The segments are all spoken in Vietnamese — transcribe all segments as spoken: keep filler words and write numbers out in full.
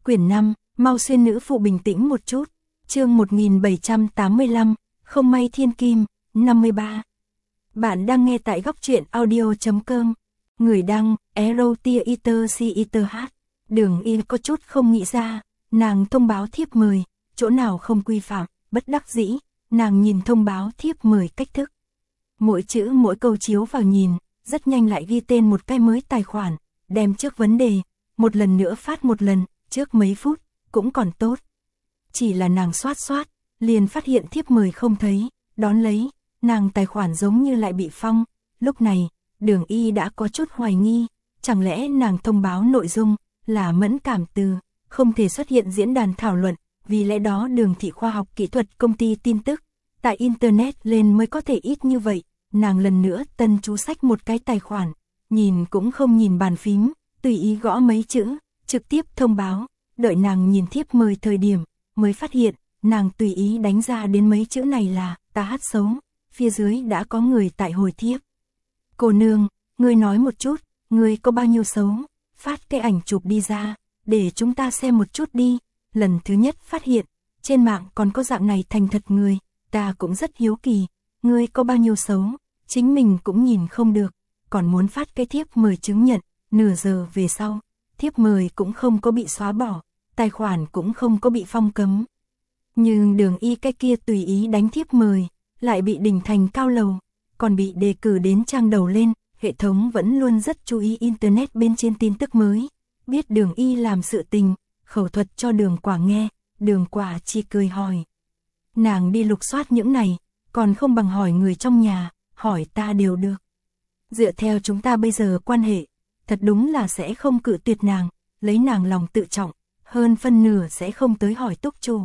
Quyển năm, mau xuyên nữ phụ bình tĩnh một chút. Chương một nghìn bảy trăm tám mươi lăm, không may thiên kim, năm mươi ba. Bạn đang nghe tại góc truyện audio chấm com. Người đăng, Erotia Iter Si Iter H. Đường Y có chút không nghĩ ra, nàng thông báo thiếp mời, chỗ nào không quy phạm, bất đắc dĩ, nàng nhìn thông báo thiếp mời cách thức. Mỗi chữ mỗi câu chiếu vào nhìn, rất nhanh lại ghi tên một cái mới tài khoản, đem trước vấn đề, một lần nữa phát một lần, trước mấy phút, cũng còn tốt. Chỉ là nàng soát soát, liền phát hiện thiếp mời không thấy, đón lấy, nàng tài khoản giống như lại bị phong. Lúc này, Đường Y đã có chút hoài nghi, chẳng lẽ nàng thông báo nội dung là mẫn cảm từ, không thể xuất hiện diễn đàn thảo luận, vì lẽ đó Đường Thị Khoa học Kỹ thuật công ty tin tức, tại Internet lên mới có thể ít như vậy. Nàng lần nữa tân chú sách một cái tài khoản, nhìn cũng không nhìn bàn phím, tùy ý gõ mấy chữ, trực tiếp thông báo, đợi nàng nhìn thiếp mời thời điểm, mới phát hiện, nàng tùy ý đánh ra đến mấy chữ này là, ta hát xấu, phía dưới đã có người tại hồi thiếp. Cô nương, ngươi nói một chút, ngươi có bao nhiêu xấu, phát cái ảnh chụp đi ra, để chúng ta xem một chút đi. Lần thứ nhất phát hiện, trên mạng còn có dạng này thành thật người, ta cũng rất hiếu kỳ, ngươi có bao nhiêu xấu, chính mình cũng nhìn không được, còn muốn phát cái thiếp mời chứng nhận. Nửa giờ về sau, thiếp mời cũng không có bị xóa bỏ, tài khoản cũng không có bị phong cấm. Nhưng Đường Y cái kia tùy ý đánh thiếp mời, lại bị đỉnh thành cao lầu, còn bị đề cử đến trang đầu lên. Hệ thống vẫn luôn rất chú ý Internet bên trên tin tức mới, biết Đường Y làm sự tình, khẩu thuật cho Đường Quả nghe. Đường Quả chỉ cười hỏi, nàng đi lục soát những này, còn không bằng hỏi người trong nhà, hỏi ta đều được. Dựa theo chúng ta bây giờ quan hệ, thật đúng là sẽ không cự tuyệt nàng, lấy nàng lòng tự trọng, hơn phân nửa sẽ không tới hỏi túc chủ.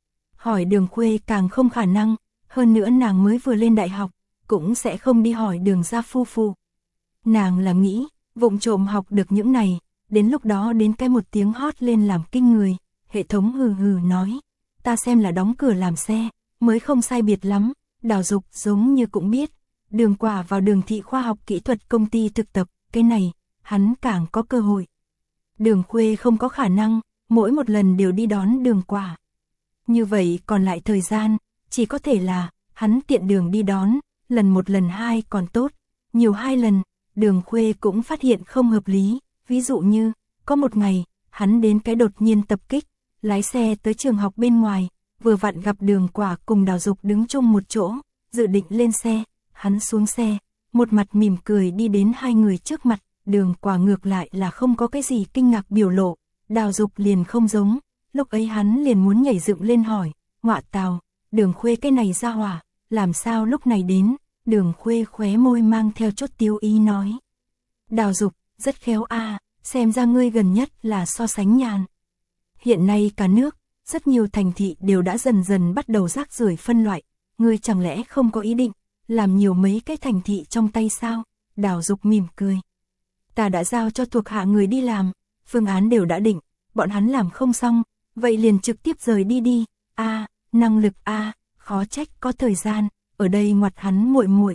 Hỏi Đường Khuê càng không khả năng, hơn nữa nàng mới vừa lên đại học, cũng sẽ không đi hỏi Đường gia phu phụ. Nàng là nghĩ, vụng trộm học được những này, đến lúc đó đến cái một tiếng hót lên làm kinh người. Hệ thống hừ hừ nói, ta xem là đóng cửa làm xe, mới không sai biệt lắm. Đào Dục giống như cũng biết, Đường Quả vào Đường Thị Khoa học Kỹ thuật công ty thực tập, cái này, hắn càng có cơ hội. Đường Khuê không có khả năng, mỗi một lần đều đi đón Đường Quả. Như vậy còn lại thời gian, chỉ có thể là, hắn tiện đường đi đón, lần một lần hai còn tốt, nhiều hai lần, Đường Khuê cũng phát hiện không hợp lý. Ví dụ như, có một ngày, hắn đến cái đột nhiên tập kích, lái xe tới trường học bên ngoài, vừa vặn gặp Đường Quả cùng Đào Dục đứng chung một chỗ, dự định lên xe, hắn xuống xe, một mặt mỉm cười đi đến hai người trước mặt. Đường Quả ngược lại là không có cái gì kinh ngạc biểu lộ, Đào Dục liền không giống, lúc ấy hắn liền muốn nhảy dựng lên hỏi, ngọa tào, Đường Khuê cái này ra hỏa, làm sao lúc này đến. Đường Khuê khóe môi mang theo chút tiêu ý nói, Đào Dục, rất khéo a, à, xem ra ngươi gần nhất là so sánh nhàn. Hiện nay cả nước, rất nhiều thành thị đều đã dần dần bắt đầu rác rưởi phân loại, ngươi chẳng lẽ không có ý định làm nhiều mấy cái thành thị trong tay sao? Đào Dục mỉm cười, ta đã giao cho thuộc hạ người đi làm, phương án đều đã định, bọn hắn làm không xong, vậy liền trực tiếp rời đi đi. A, à, năng lực a, à, khó trách có thời gian, ở đây ngoặt hắn muội muội.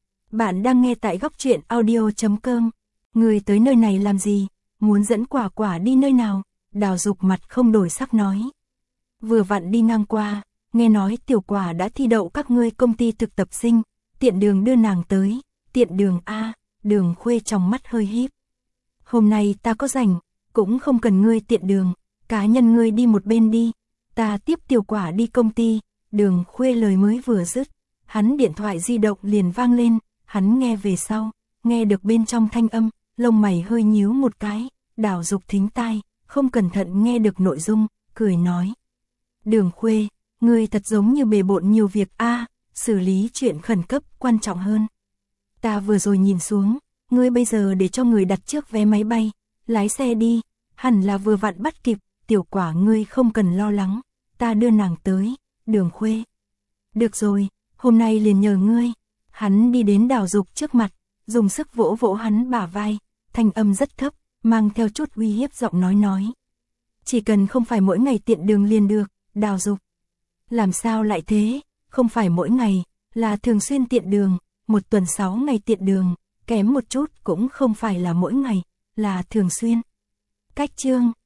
Bạn đang nghe tại góc truyện audio chấm com. Người tới nơi này làm gì? Muốn dẫn Quả Quả đi nơi nào? Đào Dục mặt không đổi sắc nói, vừa vặn đi ngang qua, nghe nói Tiểu Quả đã thi đậu các ngươi công ty thực tập sinh, tiện đường đưa nàng tới. Tiện đường a? Đường Khuê trong mắt hơi híp. Hôm nay ta có rảnh, cũng không cần ngươi tiện đường, cá nhân ngươi đi một bên đi, ta tiếp Tiểu Quả đi công ty. Đường Khuê lời mới vừa dứt, hắn điện thoại di động liền vang lên, hắn nghe về sau, nghe được bên trong thanh âm, lông mày hơi nhíu một cái. Đào Dục thính tai, không cẩn thận nghe được nội dung, cười nói, Đường Khuê, ngươi thật giống như bề bộn nhiều việc a, à, xử lý chuyện khẩn cấp quan trọng hơn. Ta vừa rồi nhìn xuống, ngươi bây giờ để cho người đặt trước vé máy bay, lái xe đi, hẳn là vừa vặn bắt kịp. Tiểu Quả ngươi không cần lo lắng, ta đưa nàng tới. Đường Khuê, được rồi, hôm nay liền nhờ ngươi. Hắn đi đến Đào Dục trước mặt, dùng sức vỗ vỗ hắn bả vai, thanh âm rất thấp, mang theo chút uy hiếp giọng nói nói, chỉ cần không phải mỗi ngày tiện đường liền được. Đào Dục, làm sao lại thế, không phải mỗi ngày, là thường xuyên tiện đường, một tuần sáu ngày tiện đường, kém một chút cũng không phải là mỗi ngày, là thường xuyên. Cách chương